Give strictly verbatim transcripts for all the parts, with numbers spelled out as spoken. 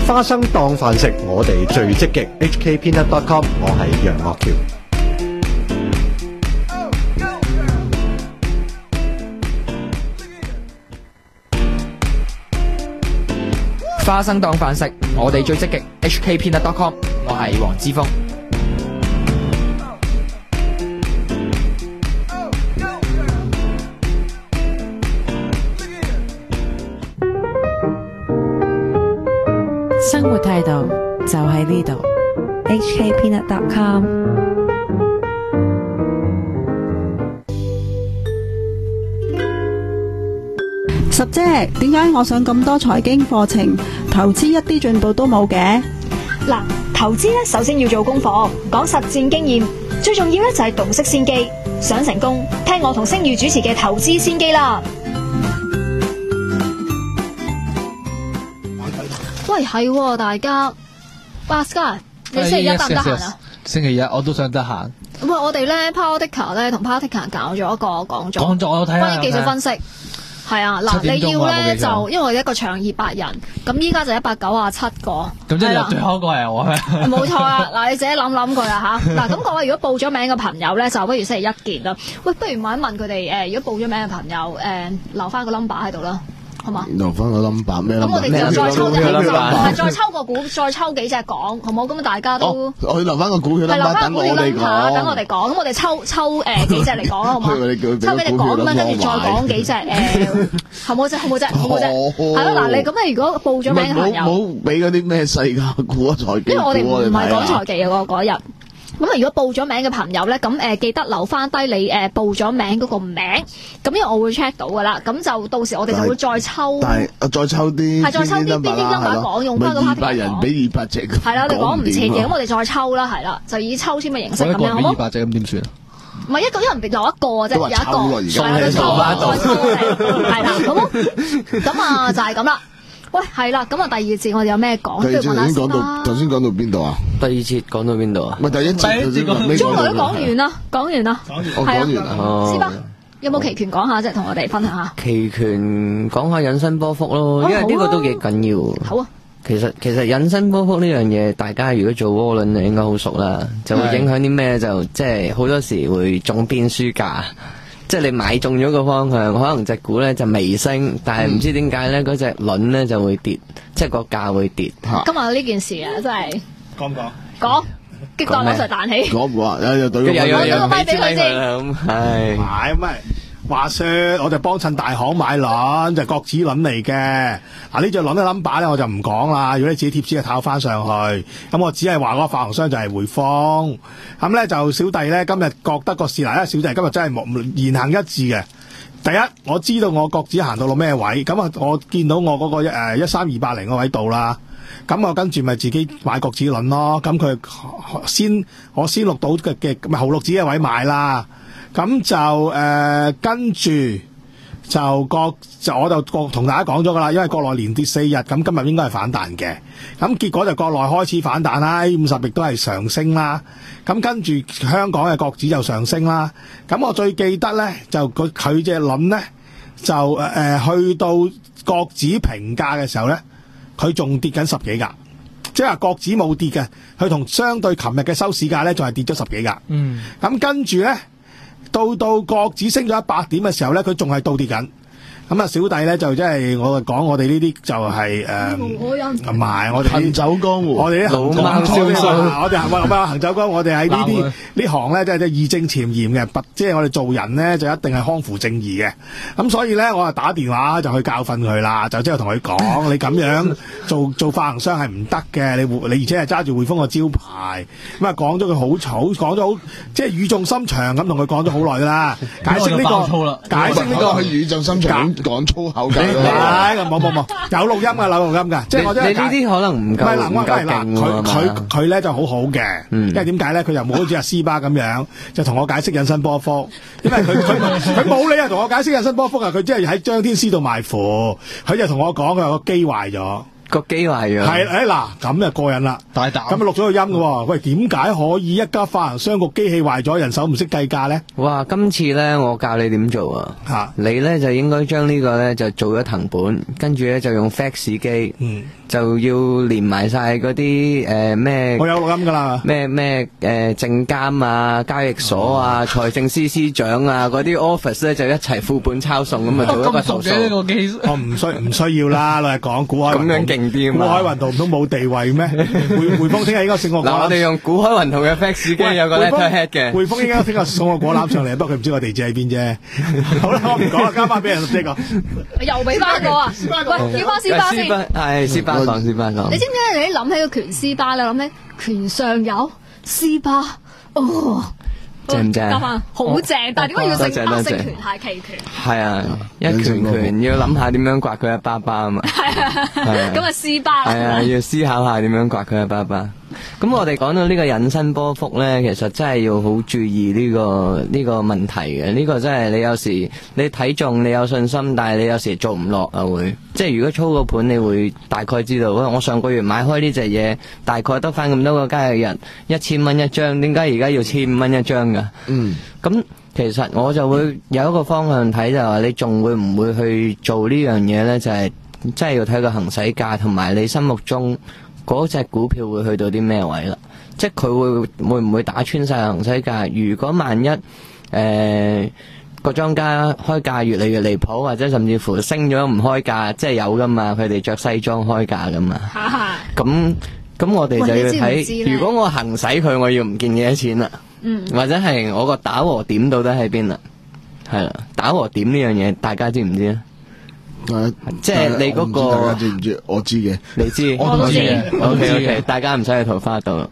花生當飯食，我哋最積極。H K Peanut dot com， 我係楊岳橋。 花生當飯食，我哋最積極。H K Peanut dot com， 我係黃之鋒。 生活態度就喺呢度。H K Peanut dot com。 十姐，點解我上咁多財經課程，投資一啲進步都冇嘅？ 嗱，投資咧首先要做功課，講實戰經驗，最重要咧就係洞悉先機。想成功，聽我同星宇主持嘅投資先機啦。 喂，係喎，大家 Bhaskar，你星期一得唔得閒啊？ 星期一我都想得閒。 喂，我哋咧 Powetica 咧同 Powetica 搞咗一個講座， 講座我睇下， 關於技術分析。係啊，嗱，你要咧就因為一個場二百人，咁依家就一百九十七個。 咁即係最後一個係我咩？ 冇錯啊！嗱，你自己諗諗佢啊嚇。嗱，咁各位如果報咗名嘅朋友咧，就不如星期一見啦。喂，不如問一問佢哋誒，如果報咗名嘅朋友誒、呃，留翻個 number 喺度啦。好嘛？ 留翻個 number 咩？ 咁我哋就再抽，係再抽個股，再抽幾隻講，好冇？咁大家都我留翻個股票 number 等我哋講， 等我哋講。咁我哋抽抽誒幾隻嚟講啦，好嘛？抽俾你講咁樣，跟住再講幾隻誒，好冇啫？好冇啫？好冇啫？係咯，嗱，你咁啊，如果報咗名嘅朋友， 冇俾嗰啲咩世界股啊、財經股啊， 因為我哋唔係講財技嘅嗰嗰日。咁啊，如果報咗名嘅朋友咧，咁誒、呃、記得留翻低你誒、呃、報咗名嗰個名，咁因為我會 check 到噶啦，咁就到時我哋就會再抽， 但係再抽啲， 係再抽啲啲啲音樂講，用翻個 party 二百人俾二百隻， 係啦，我哋講唔切嘅，咁我哋再抽啦，係啦，就以抽籤嘅形式咁樣，好冇？ 二百隻咁點算啊？ 唔係一個一人留一個啫，有一個， 係啦，再抽再抽係啦，好冇？咁啊就係咁啦。喂，係啦，咁啊第二節我哋有咩講？ 第二節頭先講到，頭先講到邊度啊？ 第二節講到邊度啊？ 唔係第一節， 中來都講完啦，講完啦， 我講完啦。 師伯有冇期權講下啫？同我哋分享下。 期權講下引伸波幅咯，因為呢個都幾緊要。 好啊。 其實其實引伸波幅呢樣嘢，大家如果做窩輪就應該好熟啦，就會影響啲咩？就即係好多時會中邊輸價。即係你買中咗個方向，可能隻股咧就微升，但係唔知點解咧嗰隻輪咧就會跌，即係個價會跌。 今日呢件事啊，真係講唔講？ 講，激盪攞上彈起。 講唔講啊？有有對個有有個咪俾佢先。 係買咩？話說我就幫襯大行買輪，就係國指輪嚟嘅。嗱呢隻輪嘅 number 咧我就唔講啦。如果你自己貼紙就炒翻上去，咁我只係話嗰個發行商就係匯豐。咁咧就小弟咧今日覺得個市嗱，因為小弟今日真係冇言行一致嘅。第一，我知道我國指行到到咩位，咁啊我見到我嗰個誒一三二八零個位度啦。咁我跟住咪自己買國指輪咯。咁佢先我先錄到嘅嘅咪後錄指嘅位買啦。咁就誒、呃、跟住就國就我就國同大家講咗噶啦，因為國內連跌四日，咁今日應該係反彈嘅。咁結果就國內開始反彈啦，A 五十亦都係上升啦。咁跟住香港嘅國指就上升啦。咁我最記得咧就佢佢隻輪咧就誒、呃、去到國指平價嘅時候咧，佢仲跌緊十幾格，即係話國指冇跌嘅，佢同相對琴日嘅收市價咧仲係跌咗十幾格。嗯，咁跟住咧。到到國指升咗一百點嘅時候咧，佢仲係倒跌緊。咁啊，小弟咧就即係我講，我哋呢啲就係誒，唔係我哋行走江湖，我哋啲行走江湖，我哋行喂行走江湖，我哋喺呢啲呢行咧，即係即係義正詞嚴嘅，即係我哋做人咧就一定係匡扶正義嘅。咁所以咧，我啊打電話就去教訓佢啦，就即係同佢講，你咁樣做做發行商係唔得嘅，你你而且係揸住匯豐個招牌，咁啊講咗佢好草，講咗好即係語重心長咁同佢講咗好耐噶啦，解釋呢個，解釋呢個佢語重心長。講粗口㗎， 係冇冇冇，有錄音㗎，有錄音㗎，即係我真係你呢啲可能唔夠唔夠勁喎。 佢佢佢咧就好好嘅，因為點解咧？佢又冇好似阿斯巴咁樣，就同我解釋引伸波幅，因為佢佢佢冇理由同我解釋引伸波幅啊！佢只係喺張天師度賣符，佢就同我講佢個機壞咗。 個機壞咗。 係誒嗱，咁就過癮啦。 大膽。 咁啊錄咗個音嘅喎。喂，點解可以一家發行商個機器壞咗，人手唔識計價咧？ 哇！今次咧，我教你點做啊！ 嚇， 你咧就應該將呢個咧就做咗藤本，跟住咧就用 fax 機， 嗯， 就要連埋晒嗰啲誒咩？ 我有錄音㗎啦。 咩咩誒證監啊、交易所啊、財政司司長啊嗰啲 office 咧就一齊副本抄送咁啊，做一個投訴。 呢個機， 我唔需唔需要啦，老實講，古海咁樣勁啲啊嘛！ 古海雲圖唔通冇地位咩？匯匯豐聽日應該送個果籃。 嗱，我哋用古海雲圖嘅 fax 機有個 letterhead 嘅。 匯豐應該聽日送個果籃上嚟，不過佢唔知個地址喺邊啫。好啦，我唔講啦，交翻俾人即係個。 又俾翻我啊！喂，叫翻斯巴先。 係斯巴講，斯巴講。 你知唔知你一諗起個拳斯巴咧，諗起拳上有斯巴，哦， 正唔正？ 好正，但係點解要姓巴姓拳係期權？ 係啊，一拳拳要諗下點樣刮佢一巴巴啊嘛。 係啊，咁啊斯巴。 係啊，要思考下點樣刮佢一巴巴。咁我哋講到呢個引伸波幅咧，其實真係要好注意呢、這個呢、這個問題嘅。呢、這個真係你有時你睇中你有信心，但係你有時做唔落啊會。即係如果操個盤，你會大概知道，我上個月買開呢隻嘢，大概得翻咁多個交易日，一千蚊一張，點解而家要千五蚊一張噶？嗯，咁其實我就會有一個方向睇，就係話你仲會唔會去做呢樣嘢咧？就係、是、真係要睇個行使價同埋你心目中嗰隻股票會去到啲咩位啦？即係佢會會唔會打穿晒行使價？如果萬一誒個莊家開價越嚟越離譜，或者甚至乎升咗唔開價，即係有噶嘛？佢哋着西裝開價噶嘛？咁咁我哋就要睇，如果我行使佢，我要唔見幾多錢啦？嗯，或者係我個打和點到底喺邊啦？係啦，打和點呢樣嘢，大家知唔知咧？即係你嗰個， 大家知唔知？我知嘅， 你知， 我都知嘅。 O K O K，大家唔使去桃花度。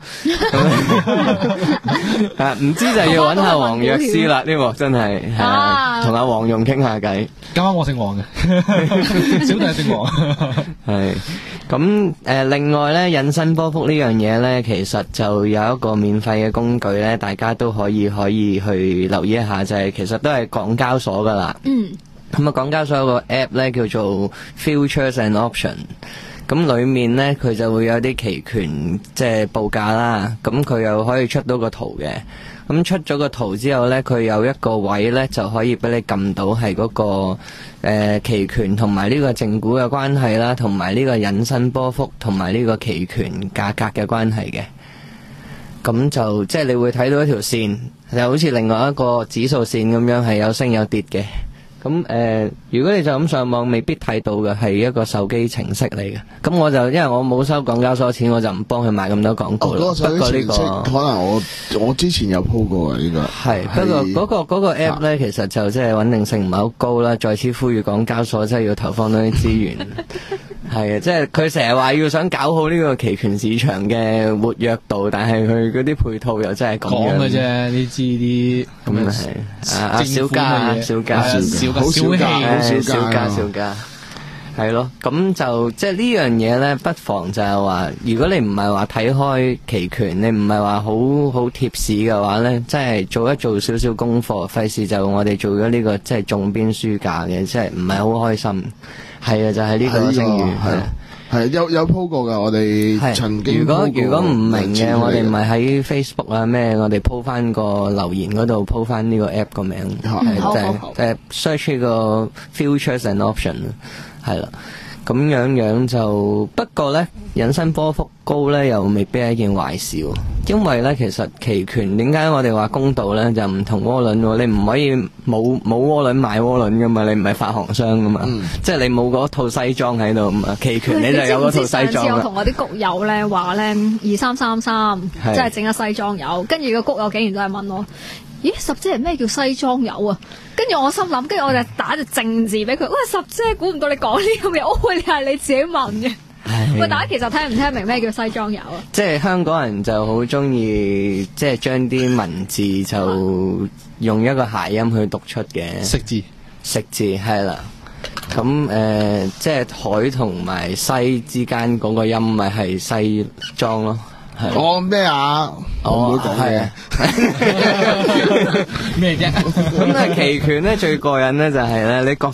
啊，唔知就要揾下黃藥師啦，呢個真係係同阿黃蓉傾下偈。 今晚我姓黃嘅，小弟姓黃。 係咁誒，另外咧，引伸波幅呢樣嘢咧，其實就有一個免費嘅工具咧，大家都可以可以去留意一下，就係、是、其實都係港交所噶啦。嗯。咁啊，港交所有個 app 咧叫做 Futures and Option， 咁裏面咧佢就會有啲期權即係報價啦，咁佢又可以出到個圖嘅，咁出咗個圖之後咧，佢有一個位咧就可以俾你撳到係嗰個誒、呃、期權同埋呢個正股嘅關係啦，同埋呢個引伸波幅同埋呢個期權價格嘅關係嘅，咁就即係你會睇到一條線，就好似另外一個指數線咁樣，係有升有跌嘅。咁誒、呃，如果你就咁上網，未必睇到嘅係一個手機程式嚟嘅。咁我就因為我冇收港交所錢，我就唔幫佢買咁多廣告啦。 哦那個、 不過呢、這個可能我我之前有鋪過嘅呢、這個。係， 不過嗰、那個嗰、那個 app 咧，其實就即係穩定性唔係好高啦。再次呼籲港交所真係要投放多啲資源。係啊，即係佢成日話要想搞好呢個期權市場嘅活躍度，但係佢嗰啲配套又真係咁樣講嘅啫。你知啲咁係啊，小家啊，小家， 小家，好小家， 好小家，小家。係咯，咁就即係呢樣嘢咧，不妨就係話，如果你唔係話睇開期權，你唔係話好好貼市嘅話咧，即係做一做少少功課，費事就我哋做咗呢個即係重邊輸價嘅，即係唔係好開心。係啊，就係呢個聲譽係係有有鋪過噶，我哋曾經如果如果唔明嘅，我哋咪喺 Facebook 啊咩，我哋鋪翻個留言嗰度鋪翻呢個 app 個名，係就係誒 search 呢個 Futures and Option。係啦，咁樣樣就不過咧，引伸波幅高咧又未必係一件壞事，因為咧其實期權點解我哋話公道咧就唔同窩輪，你唔可以冇冇窩輪買窩輪噶嘛，你唔係發行商噶嘛，嗯、即係你冇嗰套西裝喺度嘛，期權你就有嗰套西裝啦。你知唔知上次我同我啲谷友咧話咧二三三三，即係整個西裝友，跟住個谷友竟然都係問我。咦，十姐係咩叫西裝友啊？跟住我心諗，跟住我就打隻正字俾佢。喂，十姐估唔到你講呢個嘢，我以為係你自己問嘅。喂，大家其實聽唔聽明咩叫西裝友啊？即係香港人就好中意，即係將啲文字就用一個諧音去讀出嘅。食字，食字係啦。咁誒、呃，即係海同埋西之間嗰個音咪係西裝咯。 我咩啊？我唔會講嘅。 咩啫？ 咁啊，期權咧最過癮咧就係咧，你覺得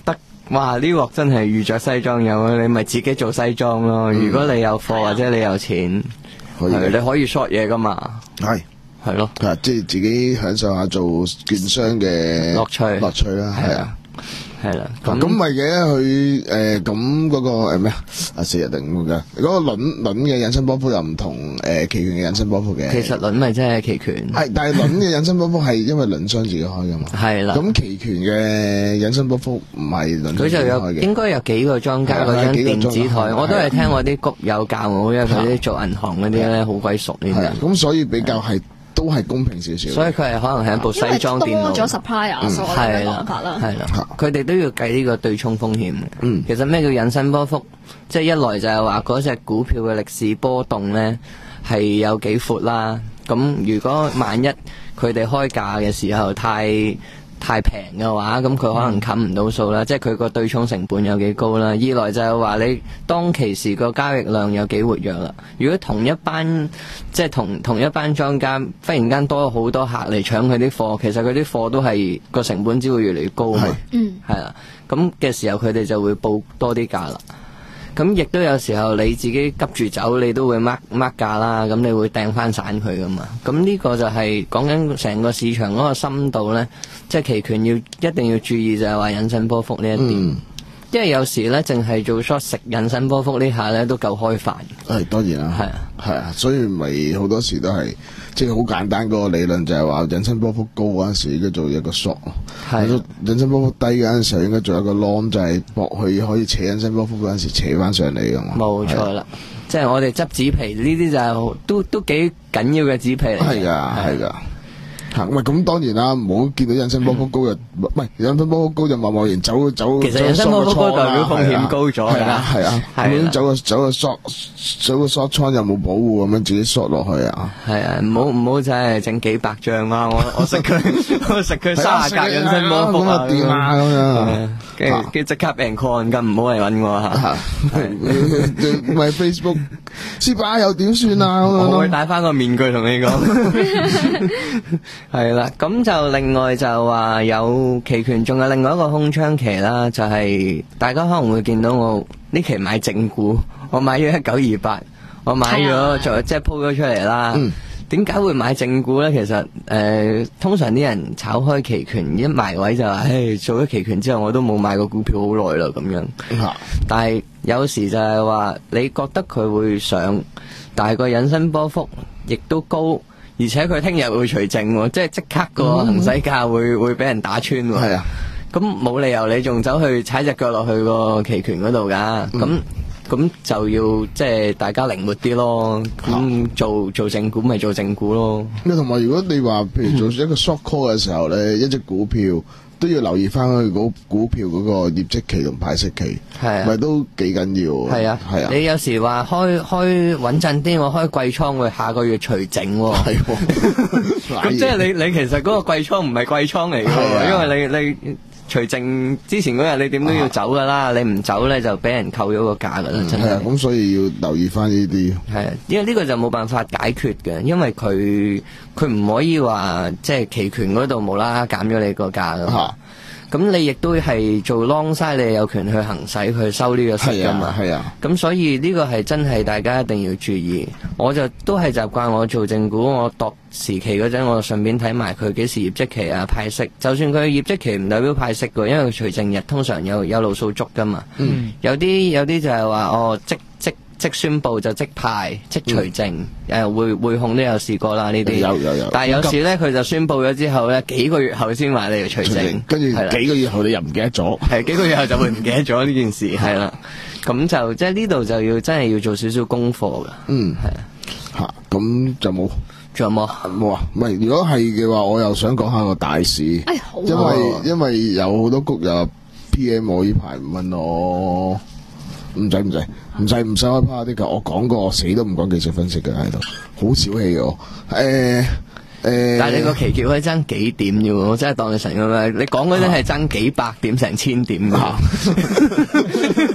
哇！呢鑊真係遇着西裝有啊，你咪自己做西裝咯。如果你有貨或者你有錢，係你可以 short 嘢噶嘛。 係係咯， 係即係自己享受下做券商嘅樂趣樂趣啦，係啊。 係啦， 咁咁咪嘅佢誒咁嗰個誒咩啊？啊四日定咁嘅嗰個輪輪嘅引伸波幅又唔同誒期權嘅引伸波幅嘅。 其實輪咪真係期權。 係，但係輪嘅引伸波幅係因為輪商自己開噶嘛。係啦。咁期權嘅引伸波幅唔係輪商自己開嘅。佢就有應該有幾個莊家嗰張電子台，我都係聽我啲谷友教我，因為佢啲做銀行嗰啲咧好鬼熟呢啲。咁所以比較係。都係公平少少， 所以佢係可能係一部西裝電腦， 多咗 supplier 所謂嘅講法啦， 係啦，佢哋都要計呢個對沖風險。嗯，其實咩叫引伸波幅？即係一來就係話嗰隻股票嘅歷史波動咧係有幾闊啦。咁如果萬一佢哋開價嘅時候太太平嘅話，咁佢可能冚唔到數啦，即係佢個對沖成本有幾高啦。二來就係話你當其時個交易量有幾活躍啦。如果同一班即係同同一班莊家忽然間多咗好多客嚟搶佢啲貨，其實佢啲貨都係個成本只會越嚟越高嘛。嗯，係啦，咁嘅時候佢哋就會報多啲價啦。咁亦都有時候你自己急住走，你都會 mark mark 價啦，咁你會掟翻散佢噶嘛。咁呢個就係講緊成個市場嗰個深度呢，即係期權要一定要注意就係話引伸波幅呢一點。嗯，因為有時呢，淨係做 short 食引伸波幅呢下呢都夠開飯。係當然啦，係啊，係啊，所以咪好多時都係即係好簡單嗰個理論就係話引伸波幅高嗰陣時應該做一個 short， 係引伸波幅低嗰陣時候應該做一個 long， 就係搏佢可以扯引伸波幅嗰陣時扯翻上嚟噶嘛。冇錯啦，即係我哋執紙皮呢啲就係都都幾緊要嘅紙皮嚟。 係噶，係噶。吓，唔係咁當然啦，唔好見到引伸波幅高就唔係引伸波幅高就貿貿然走走。 其實引伸波幅高代表風險高咗㗎， 係啊，咁走個走個 short 走個 short 倉又冇保護咁樣自己 short 落去啊。 係啊，唔好唔好真係整幾百張啊！我我食佢我食佢卅格引伸波幅啊，掂啊咁樣，跟住跟住即刻俾人 call 咁，唔好嚟揾我嚇。 唔係 Facebook 蝕把又點算啊？ 我會戴翻個面具同你講。係啦，咁就另外就話有期權，仲有另外一個空窗期啦，就係、是、大家可能會見到我呢期買正股，我買咗一九二八，我買咗就即係鋪咗出嚟啦。點解、嗯、會買正股呢？其實誒、呃，通常啲人炒開期權一埋位就話，誒，做咗期權之後我都冇買過股票好耐啦咁樣。嗯、但係有時就係話，你覺得佢會上，但係個引伸波幅亦都高。而且佢聽日會除淨，即係即刻個行使價會、嗯、會俾人打穿。係啊，咁冇理由你仲走去踩隻腳落去個期權嗰度噶。咁咁、嗯、就要即係大家靈活啲咯。咁、嗯、做做正股咪做正股咯。 咁同埋如果你話譬如做一個 short call 嘅時候咧，嗯、一隻股票都要留意翻佢嗰股票嗰個業績期同派息期，係咪、啊、都幾緊要？係啊，係啊。你有時話開開穩陣啲，我開季倉會下個月除淨。係，咁即係你你其實嗰個季倉唔係季倉嚟嘅，啊、因為你你除淨之前嗰日你點都要走噶啦，啊、你唔走咧就俾人扣咗個價噶啦，真係。係啊，咁所以要留意翻呢啲。係啊，因為呢個就冇辦法解決嘅，因為佢佢唔可以話即係期權嗰度無啦啦減咗你個價噶嘛。咁你亦都係做 long side， 你有權去行使去收呢個息噶嘛？係啊，咁所以呢個係真係大家一定要注意。我就都係習慣我做正股，我度時期嗰陣，我順便睇埋佢幾時業績期啊派息。就算佢業績期唔代表派息嘅，因為佢除淨日通常有有路數足噶嘛。嗯，有啲有啲就係話哦即即。即宣佈就即派即除淨，誒、嗯、匯匯控都有試過啦呢啲，有有有。但係有時咧佢就宣佈咗之後咧，幾個月後先話你要除淨，跟住幾個月後你又唔記得咗，係幾個月後就會唔記得咗呢件事，係啦。咁就即係呢度就要真係要做少少功課噶。嗯，係啊。嚇，咁就冇，仲有冇？冇啊，唔係。如果係嘅話，我又想講下個大市，哎好啊、因為因為有好多谷友 P M 我呢排問我。唔使唔使唔使唔使開 party 噶，我講過我死都唔講技術分析嘅喺度，好小氣嘅我。誒、欸、誒，欸、但係你個期權可以爭幾點嘅喎？我真係當你神咁樣，你講嗰陣係爭幾百點成千點嘅。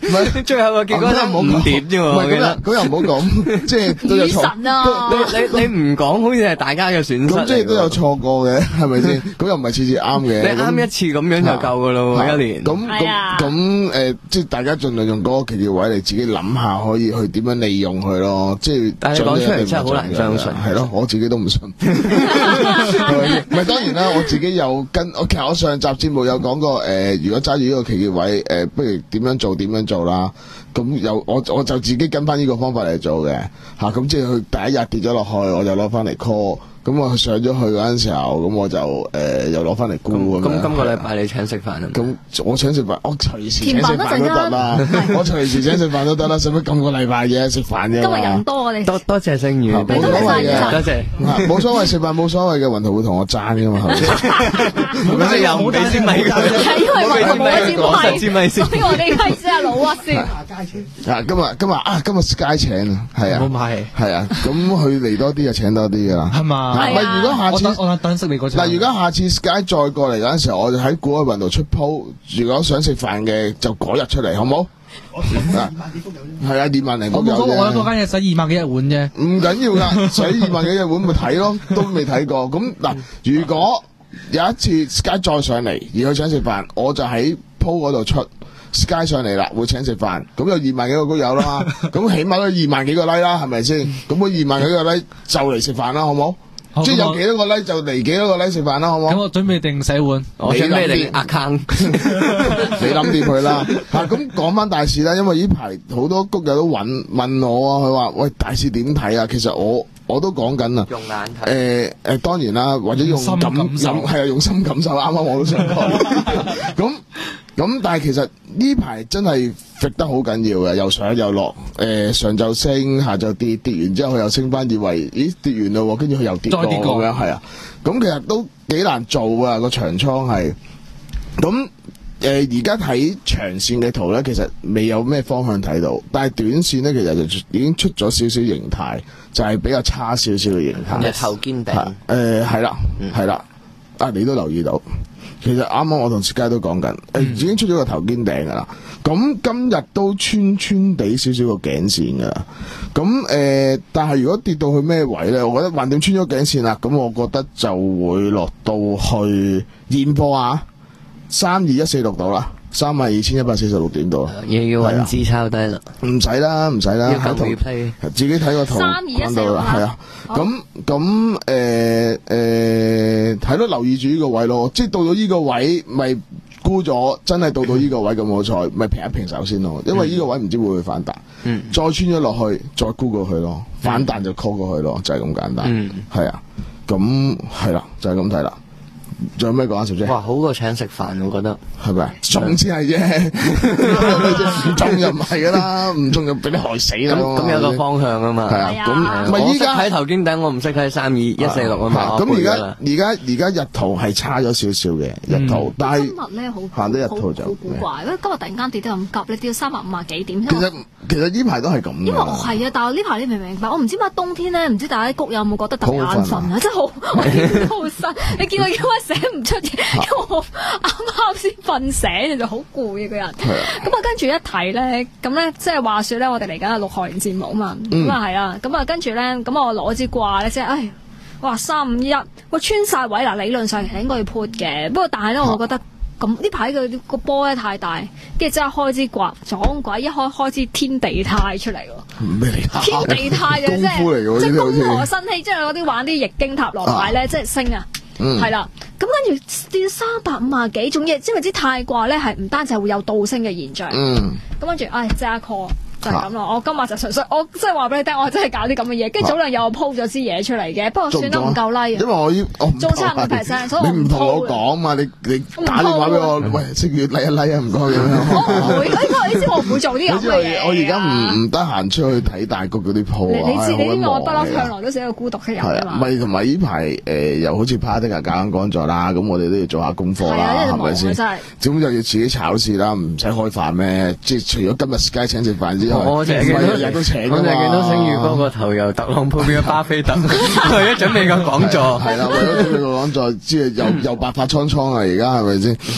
唔係最後個結果都五點啫喎。 唔係咁又咁又唔好講，即係都有錯。 神啊！ 你你你唔講，好似係大家嘅損失。 咁即係都有錯過嘅，係咪先？咁又唔係次次啱嘅。 你啱一次咁樣就夠噶咯，一年。 咁咁咁誒，即係大家盡量用嗰個奇妙位嚟自己諗下，可以去點樣利用佢咯。即係但係講出嚟真係好難相信。 係咯，我自己都唔信。唔係當然啦，我自己有跟，我其實我上集節目有講過誒，如果揸住呢個奇妙位誒，不如點樣做點樣做啦。咁有我我就自己跟翻呢個方法嚟做嘅嚇，咁即係佢第一日跌咗落去，我就攞翻嚟 call。咁我上咗去嗰陣時候，咁我就誒又攞翻嚟沽咁樣。 咁今個禮拜你請食飯啊？ 咁我請食飯，我隨時請食飯都得啦。我隨時請食飯都得啦，使乜今個禮拜嘅食飯啫？ 今日人多我哋。 多多謝星宇， 冇所謂嘅， 多謝。 冇所謂食飯冇所謂嘅，雲圖會同我爭噶嘛，係咪先？ 係咪先？又唔俾支咪佢？ 係因為雲圖冇一支咪， 所以我哋係先阿老屈先。 啊，今日今日啊，今日 Sky 請啊，係啊， 冇買係啊，咁佢嚟多啲就請多啲噶啦， 係嘛？ 唔係，如果下次我等等識你嗰陣。 嗱，如果下次 Sky 再過嚟嗰陣時候，我就喺古海雲度出鋪。如果想食飯嘅，就嗰日出嚟，好冇？係啊，二萬零個有啫。 我我嗰間嘢使二萬幾一碗啫。 唔緊要噶，使二萬幾一碗咪睇咯，都未睇過。咁嗱，如果有一次 Sky 再上嚟，而佢想食飯，我就喺鋪嗰度出。Sky 上嚟啦，會請食飯，咁有二萬幾個谷友啦嘛，咁起碼都二萬幾個 like 啦，係咪先？咁我二萬幾個 like 就嚟食飯啦，好冇？即係有幾多個 like 就嚟幾多個 like 食飯啦，好冇？ 咁我準備定洗碗， 我準備定 account， 你諗掂佢啦。嚇，咁講翻大市啦，因為呢排好多谷友都揾問我啊，佢話：喂，大市點睇啊？其實我我都講緊啊， 用眼睇。 誒誒，當然啦，或者用感感係啊，用心感受。啱啱我都想講。咁咁，但係其實呢排真係揈得好緊要嘅，又上又落。誒，上晝升，下晝跌，跌完之後佢又升翻，以為咦跌完咯，跟住佢又跌過咁樣，係啊。咁其實都幾難做啊，個長倉係。咁誒而家睇長線嘅圖咧，其實未有咩方向睇到，但係短線咧其實就已經出咗少少形態，就係、是、比較差少少嘅形態。 日頭肩頂。 誒係啦，係啦、嗯，啊你都留意到。其實啱啱我同薛佳都講緊，誒、嗯、已經出咗個頭肩頂噶啦，咁今日都穿穿地少少個頸線噶啦，咁誒、呃，但係如果跌到去咩位咧，我覺得橫掂穿咗頸線啦，咁我覺得就會落到去現貨啊，三二一四六度啦。三萬二千一百四十六點度， 又要揾支抄低啦， 唔使啦，唔使啦， 要求 replay， 自己睇個圖， 三二一四六係啊，咁咁誒誒，睇到留意住呢個位咯，即係到咗呢個位咪沽咗，真係到到呢個位咁好彩，咪平一平手先咯，因為呢個位唔知會唔會反彈，嗯，再穿咗落去，再沽過去咯，反彈就 call 過去咯，就係咁簡單，嗯，係啊，咁係啦，就係咁睇啦。仲有咩講啊，小姐？ 哇，好過請食飯，我覺得係咪？中先係啫，唔中就唔係噶啦，唔中就俾你害死啦。 咁有個方向啊嘛。 係啊，咁咪依家睇頭肩頂，我唔識睇三二一四六啊嘛。 咁而家而家而家日圖係差咗少少嘅日圖，但係今日咧好行到日圖就好古怪，因為今日突然間跌得咁急，你跌到三百五啊幾點？ 其實其實呢排都係咁。 因為我係啊，但係呢排你明唔明白？我唔知點解冬天咧，唔知大家谷有冇覺得特別眼瞓啊？真係好，我見到好辛。你見到叫我寫唔出嘢。因為我啱啱先瞓醒，就好攰啊個人。咁啊，跟住一睇咧，咁咧即係話說咧，我哋嚟緊係錄學員節目啊嘛。咁啊係啊，咁啊跟住咧，咁我攞支掛咧，即係，唉，哇三五一，喂穿晒位嗱，理論上其實應該要 put 嘅，不過但係咧，我覺得咁呢排嘅個波咧太大，跟住即刻開支掛撞鬼，一開開支天地泰出嚟喎。 咩嚟？ 天地泰嘅即係即係公河新氣，即係嗰啲玩啲易經塔羅牌咧，即係升啊！係啦，咁跟住跌三百五啊幾，仲要知唔知泰卦咧係唔單止係會有倒升嘅現象，咁跟住唉即刻 call 就係咁咯。我今日就純粹我即係話俾你聽，我真係搞啲咁嘅嘢，跟住早兩日我 po 咗支嘢出嚟嘅，不過算得唔夠 like 啊， 因為我要做差唔多 percent，所以我你唔同我講嘛，你你打電話俾我，喂，識月 like 一 like 啊，唔該咁樣。 我唔會，呢個你知我唔會做啲咁嘅嘢。 我而家唔唔得閒出去睇大谷嗰啲鋪啊， 你知你知我不嬲向來都係一個孤獨嘅人啊嘛。 唔係同埋呢排誒又好似 party 啊搞緊講座啦，咁我哋都要做下功課啦，係咪先？咁就要自己炒市啦，唔使開飯咩？即係除咗今日 Sky 請食飯之外， 我淨係見到日日都請㗎嘛。我淨係見到星宇哥個頭由特朗普變咗巴菲特，為咗準備個講座。 係啦，為咗準備個講座，即係又又白髮蒼蒼啊！而家係咪先？唉。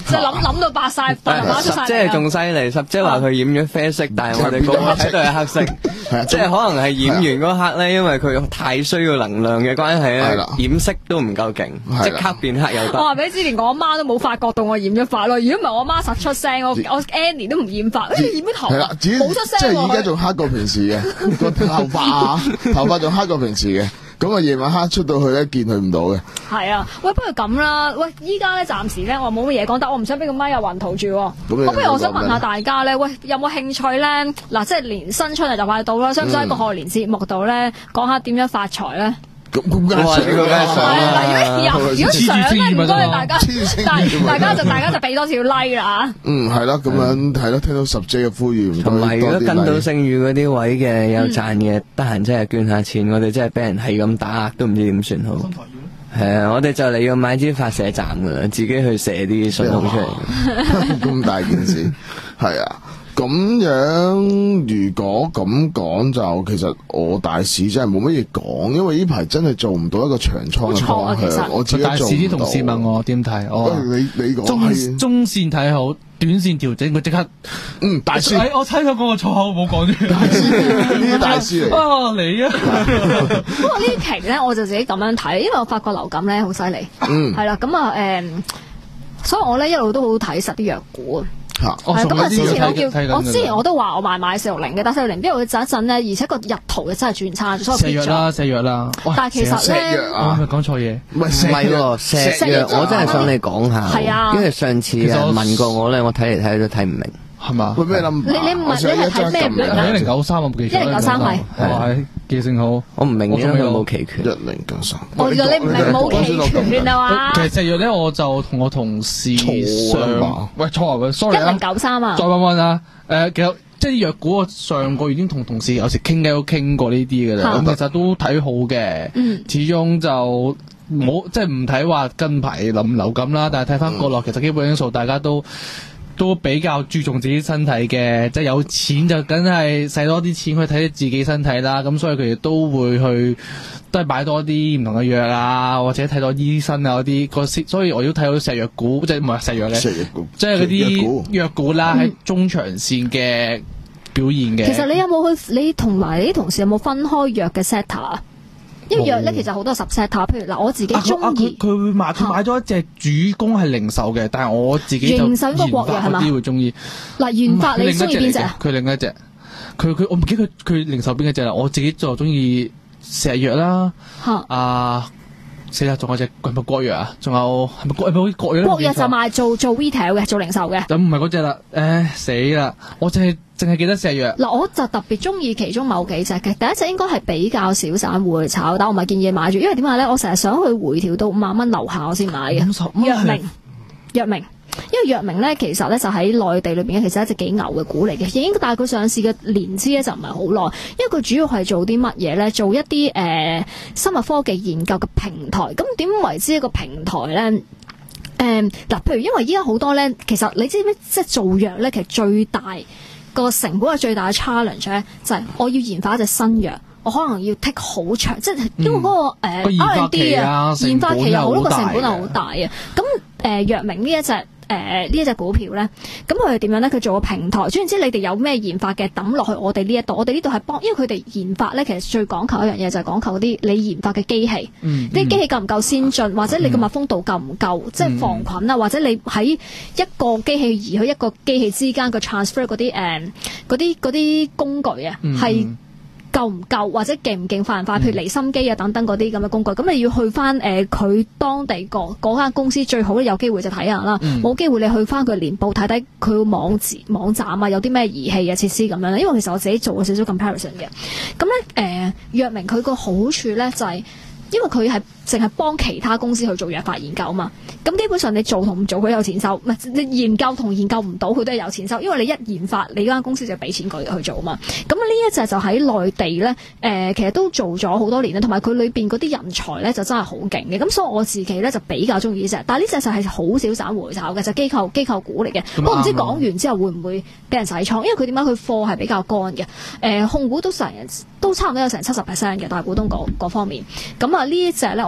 就諗諗到白晒，白馬出晒。 即係仲犀利，十姐話佢染咗啡色，但係我哋個個睇到係黑色，即係可能係染完嗰刻咧，因為佢太需要能量嘅關係咧，染色都唔夠勁，即刻變黑又得。 我話俾你知，連我阿媽都冇發覺到我染咗髮咯。如果唔係我阿媽實出聲，我我 Annie 都唔染髮，誒染咗頭冇出聲。 即係而家仲黑過平時嘅個頭髮啊，頭髮仲黑過平時嘅。咁啊，夜晚黑出到去咧，見佢唔到嘅。 係啊，喂，不如咁啦，喂，依家咧暫時咧，我冇乜嘢講，但我唔想俾個咪有暈圖住。咁不如我想問下大家咧，喂，有冇興趣咧？嗱，即係年新春嚟就快到啦，想唔想喺個賀年節目度咧講下點樣發財咧？ 咁咁梗係想啦！ 如果如果想咧，唔該大家，大大家就大家就俾多少 like 啦。 嗯，係啦，咁樣係咯，聽到十姐嘅呼籲， 同埋如果跟到聲譽嗰啲位嘅有賺嘅，得閒真係捐下錢，我哋真係俾人係咁打壓，都唔知點算好。係啊，我哋就嚟要買支發射站噶啦，自己去射啲信號出嚟。 咁大件事，係啊。咁樣如果咁講就，其實我大市真係冇乜嘢講，因為呢排真係做唔到一個長倉嘅方向。我自己做唔到。 大市啲同事問我點睇，我話你你講中中線睇好，短線調整，佢即刻嗯大師。 我睇佢嗰個錯口冇講住。 大師呢啲大師嚟。 啊你啊！ 不過呢期咧，我就自己咁樣睇，因為我發覺流感咧好犀利。嗯。係啦，咁啊誒，所以我咧一路都好睇實啲藥股啊。 係咁啊！之前我叫我之前我都話我買買四六零嘅，但四六零邊度會震一震咧？而且個日圖真係轉差咗，所以石藥啦，石藥啦。 但係其實咧， 我係咪講錯嘢？ 唔係喎，石藥我真係想你講下。係啊，因為上次有人問過我咧，我睇嚟睇去都睇唔明。 係嘛？ 喂，咩諗？ 你你唔係你係睇咩明啊？ 一零九三我冇記錯。 一零九三係。 係記性好。 我唔明點解佢冇期權。 一零九三。 我原來你唔係冇期權啊嘛？ 其實石藥咧，我就同我同事上，喂錯啊，sorry 一零九三啊。 再問問啊，誒，其實即係藥股，我上個月已經同同事有時傾偈都傾過呢啲嘅啦。咁其實都睇好嘅。嗯。始終就冇即係唔睇話近排臨流感啦，但係睇翻國內其實基本因素大家都。都比較注重自己身體嘅，即係有錢就梗係使多啲錢去睇自己身體啦。咁所以佢哋都會去，都係買多啲唔同嘅藥啊，或者睇多醫生啊嗰啲個。所以我都睇到石藥股，即係唔係石藥咧，即係嗰啲藥股啦，喺中長線嘅表現嘅。 其實你有冇去？你同埋你啲同事有冇分開藥嘅 sector 啊？因為藥咧其實好多 subset， 譬如嗱我自己中意， 佢會買佢買咗一隻主攻係零售嘅，但係我自己就研發嗰啲會中意。嗱研發你中意邊隻啊？佢另一隻，佢佢我唔記得佢佢零售邊一隻啦。我自己就中意石藥啦，啊死啦！仲有隻係咪國藥啊？仲有係咪國係咪國藥？ 國藥就賣做做 retail 嘅，做零售嘅。 咁唔係嗰隻啦，誒死啦！我淨係淨係記得石藥。 嗱，我就特別中意其中某幾隻嘅。第一隻應該係比較少散戶去炒，但我唔係建議你買住，因為點解咧？我成日想去回調到五萬蚊樓下我先買嘅。藥明，藥明。因為藥明咧，其實咧就喺內地裏邊其實係一隻幾牛嘅股嚟嘅，已經但係佢上市嘅年資咧就唔係好耐，因為佢主要係做啲乜嘢咧？做一啲誒、呃、生物科技研究嘅平台。咁點為之一個平台咧？誒、呃、嗱，譬如因為依家好多咧，其實你知唔知即係做藥咧，其實最大個成本係最大嘅 challenge 咧，就係我要研發一隻新藥。我可能要 take 好長，即係因為嗰、那個誒、嗯呃、R and D 啊，研發期有好多個成本係好大啊。咁誒藥明呢一隻誒呢一隻股票咧，咁佢係點樣咧？佢做個平台，總言之，你哋有咩研發嘅抌落去我哋呢一度，我哋呢度係幫，因為佢哋研發咧，其實最講求一樣嘢就係講求啲你研發嘅機器，啲、嗯、機器夠唔夠先進，或者你嘅密封度夠唔夠，嗯、即係防菌啊，或者你喺一個機器移去一個機器之間個 transfer 嗰啲誒嗰啲嗰啲工具啊，係、嗯。夠唔夠或者勁唔勁快唔快？譬如離心機啊等等嗰啲咁嘅工具，咁你要去翻誒佢當地個嗰間公司最好咧，有機會就睇下啦。冇、嗯、機會你去翻佢年報睇睇佢個網址網站啊，有啲咩儀器啊設施咁樣。因為其實我自己做過少少 comparison 嘅。咁咧誒，藥明佢個好處咧就係、是。因為佢係淨係幫其他公司去做藥法研究嘛，咁基本上你做同唔做佢有錢收，唔係你研究同研究唔到佢都係有錢收，因為你一研發你間公司就俾錢佢去做嘛。咁呢一隻就喺內地咧，誒、呃、其實都做咗好多年啦，同埋佢裏邊嗰啲人才咧就真係好勁嘅。咁所以我自己咧就比較中意呢隻，但係呢隻就係好少散戶炒嘅，就機構機構股嚟嘅。不過唔知講完之後會唔會俾人洗倉，因為佢點解佢貨係比較乾嘅，誒、呃、控股都成都差唔多有成七十 percent 嘅大股東嗰方面。咁啊呢一隻咧我。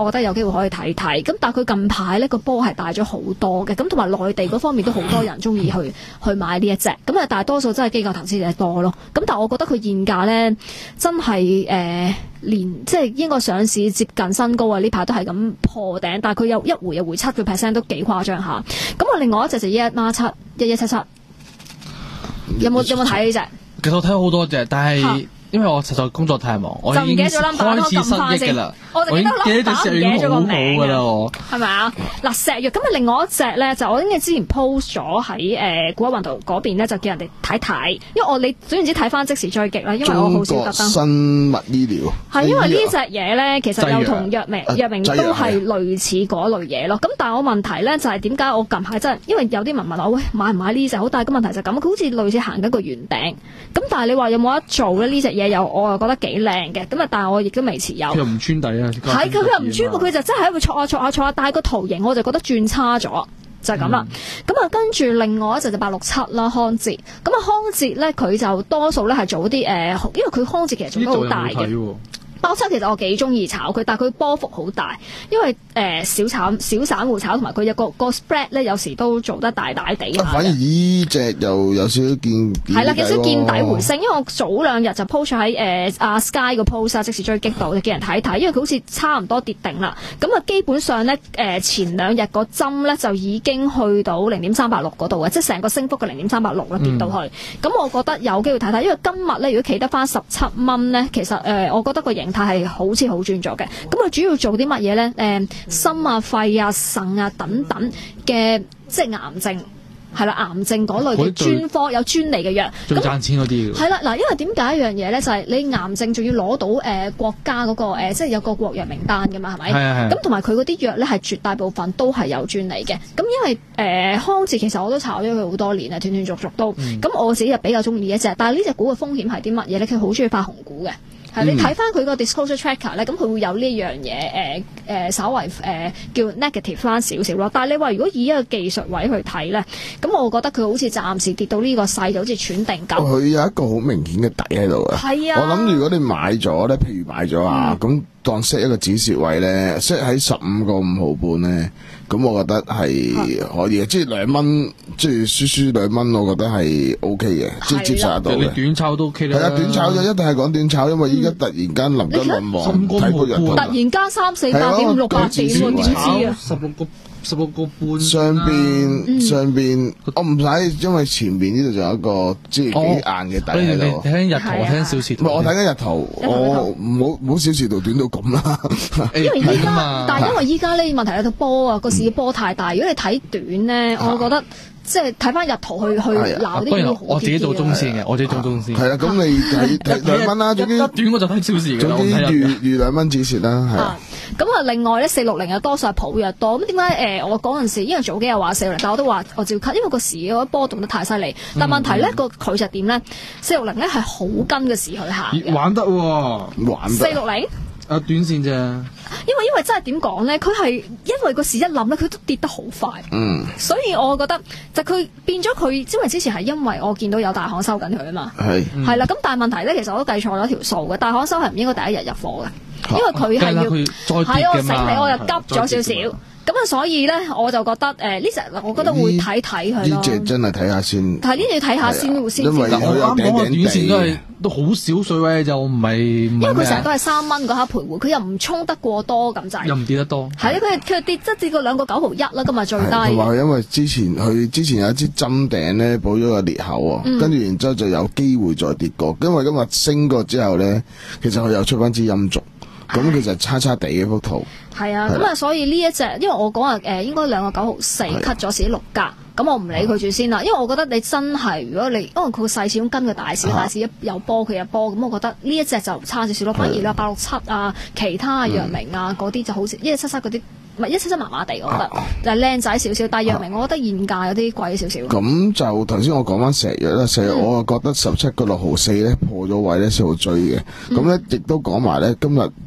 我覺得有機會可以睇睇。咁但係佢近排咧個波係大咗好多嘅，咁同埋內地嗰方面都好多人中意去去買呢一隻。咁啊，大多數真係機構投資者多咯。咁但係我覺得佢現價咧真係誒、呃、連即係應該上市接近新高啊！呢排都係咁破頂，但係佢有一回又回七個 percent 都幾誇張下。咁啊，另外一隻就一一孖七一一七七，有冇有冇睇呢隻？ 其實我睇好多隻，但係因為我實在工作太忙，我已經開始失憶㗎啦。我已經記得隻石藥已經好好㗎啦，我係咪啊？嗱，石藥咁啊，另外一隻咧就我應該之前 post 咗喺誒古海雲圖嗰邊咧，就叫人哋睇睇，因為我你總言之睇翻即時追擊啦，因為我好少特登。 中國生物醫療係因為呢隻嘢咧，其實又同藥明藥明都係類似嗰類嘢咯。咁但係我問題咧就係點解我近排真係因為有啲人問我喂買唔買呢隻？好大個問題就係咁，佢好似類似行緊個圓頂。咁但係你話有冇得做咧？呢隻嘢又我又覺得幾靚嘅。咁啊，但係我亦都未持有。 佢又唔穿底啊！ 係佢又唔穿，佢就真係喺度挫下挫下挫下，但係個圖形我就覺得轉差咗，就係咁啦。咁啊、嗯，跟住另外一隻就八六七啦，康捷。咁啊，康捷咧佢就多數咧係做啲誒、呃，因為佢康捷其實做得好大嘅。八六七其實我幾中意炒佢，但係佢波幅好大，因為誒、呃、小炒小散戶炒，同埋佢有個個 spread 咧，有時都做得大大地。 反而呢隻又有少少見係啦，有少少見底回升，因為我早兩日就 post 喺誒阿 Sky 個 post 啊，即時追擊到，就叫人睇睇，因為佢好似差唔多跌定啦。咁啊，基本上咧誒、呃、前兩日個針咧就已經去到零點三八六嗰度嘅，即係成個升幅嘅零點三八六啦，跌到去。咁、嗯、我覺得有機會睇睇，因為今日咧如果企得翻十七蚊咧，其實誒、呃、我覺得個形態係好似好轉咗嘅。咁佢主要做啲乜嘢咧？誒、呃，心啊、肺啊、腎啊等等嘅，即係癌症。係啦，癌症嗰類嘅專科有專利嘅藥， 最賺錢嗰啲。 係啦，嗱，因為點解一樣嘢咧，就係、是、你癌症仲要攞到誒、呃、國家嗰、那個、呃、即係有個國藥名單㗎嘛，係咪？係係。咁同埋佢嗰啲藥咧係絕大部分都係有專利嘅。咁因為誒、呃、康捷其實我都炒咗佢好多年啊，斷斷續續都。咁、嗯、我自己就比較中意一隻，但係呢隻股嘅風險係啲乜嘢咧？佢好中意發紅股嘅。係、嗯、你睇翻佢個 disclosure tracker 咧，咁佢會有呢樣嘢誒誒，稍微誒、呃、叫 negative 翻少少咯。但係你話如果以一個技術位去睇咧，咁我覺得佢好似暫時跌到呢個勢就好似喘定咁。佢有一個好明顯嘅底喺度啊！係啊，我諗如果你買咗咧，譬如買咗啊，咁、嗯、當 set 一個止蝕位咧 set 喺十五個五毫半咧，咁我覺得係可以嘅，即係兩蚊，即係輸輸兩蚊，我覺得係 O K 嘅，即係接受得到嘅。你短炒都 O K 啦。係啊，短炒就一定係講短炒，因為依家突然間臨急臨忙，睇個人。 突然間三四百點、五六百點喎，點知啊？ 十六個十六個半。 上邊、嗯、上邊，我唔使，因為前邊呢度仲有一個即係幾硬嘅底喺度。 你睇日圖，睇小時圖。 唔係，我睇緊日圖，我唔好唔好小時圖短到咁啦。 因為依家，但係因為依家呢問題有個波啊，個市波太大。如果你睇短咧，我覺得。即係睇翻日圖去去鬧啲嘢， 我自己做中線嘅，我自己做中線。 係啊，咁你睇睇兩蚊啦，總之一短我就睇小時嘅。 總之預預兩蚊止蝕啦，係啊。 咁啊，另外咧四六零又多數係普藥多。咁點解誒我嗰陣時，因為早幾日話四六零，但我都話我照 cut，因為個市嗰波動得太犀利。但問題咧個佢就點咧？四六零咧係好跟嘅市去行。 玩得喎， 玩得。 四六零。 啊，短線啫。 因為因為真係點講咧，佢係因為個市一冧咧，佢都跌得好快。嗯。所以我覺得就佢變咗佢，因為之前係因為我見到有大行收緊佢啊嘛。係。係啦，咁但係問題咧，其實我都計錯咗條數嘅。大行收係唔應該第一日入貨嘅，因為佢係要係我醒你，我就急咗少少。咁啊，所以咧，我就覺得誒呢隻，我覺得會睇睇佢咯。 呢隻真係睇下先。 係呢隻要睇下先，先。 因為佢有頂頂地。 短線都係都好少水位，就唔係。因為佢成日都係三蚊嗰刻徘徊，佢又唔衝得過多咁滯。 又唔跌得多。 係啊，佢佢跌即跌過兩個九毫一啦，今日最低。 同埋因為之前佢之前有一支針頂咧，補咗個裂口啊，跟住然之後就有機會再跌過。因為今日升過之後咧，其實佢又出翻支陰燭。咁其實差差地嘅幅圖， 係啊，咁啊，所以呢一隻，因為我講啊，誒應該兩個九毫四 cut 咗自己六格，咁我唔理佢住先啦，因為我覺得你真係，如果你因為佢個細市咁跟個大市，大市一有波佢有波，咁我覺得呢一隻就差少少咯，反而啦八六七啊，其他藥明啊嗰啲就好似一七七嗰啲。唔係一七七麻麻地，我覺得就係靚仔少少，但係藥明我覺得現價有啲貴少少。 咁就頭先我講翻石藥啦，石藥我啊覺得十七個六毫四咧破咗位咧先好追嘅。咁咧亦都講埋咧，今日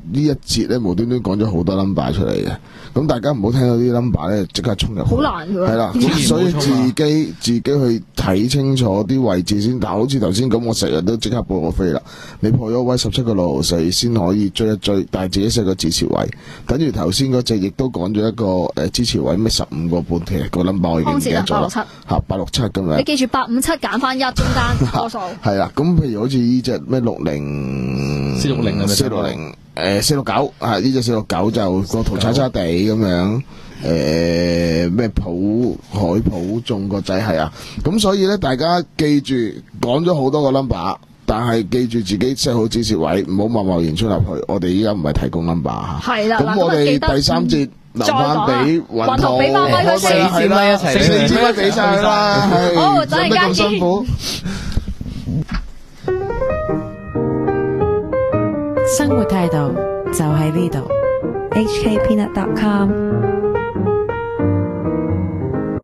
呢一節咧無端端講咗好多 number 出嚟嘅，咁大家唔好聽到啲 number 咧即刻衝入去， 好難㗎。 係啦，咁所以自己自己去睇清楚啲位置先。但係好似頭先咁，我成日都即刻報個飛啦。你破咗位十七個六毫四先可以追一追，但係自己 set 個支持位，等於頭先嗰隻亦都講咗一個誒、呃、支持位咩十五個半，其實個 number 我已經唔記得咗啦。嚇八六七咁樣。 你記住八五七揀翻一中間多數。係啦，咁譬如好似呢隻咩六零四六零四六零誒四六九啊，呢隻四六九就個圖差差地咁樣。誒咩普海普中個仔係啊，咁所以咧大家記住講咗好多個 number， 但係記住自己 set 好指示位，唔好貿貿然出入去。我哋依家唔係提供 number 嚇。 係啦， 咁我哋第三節留翻俾雲圖， 俾翻位佢四支咪一齊， 四支咪俾晒佢啦。 好，等陣間辛苦。 生活態度就喺呢度。H K Peanut dot com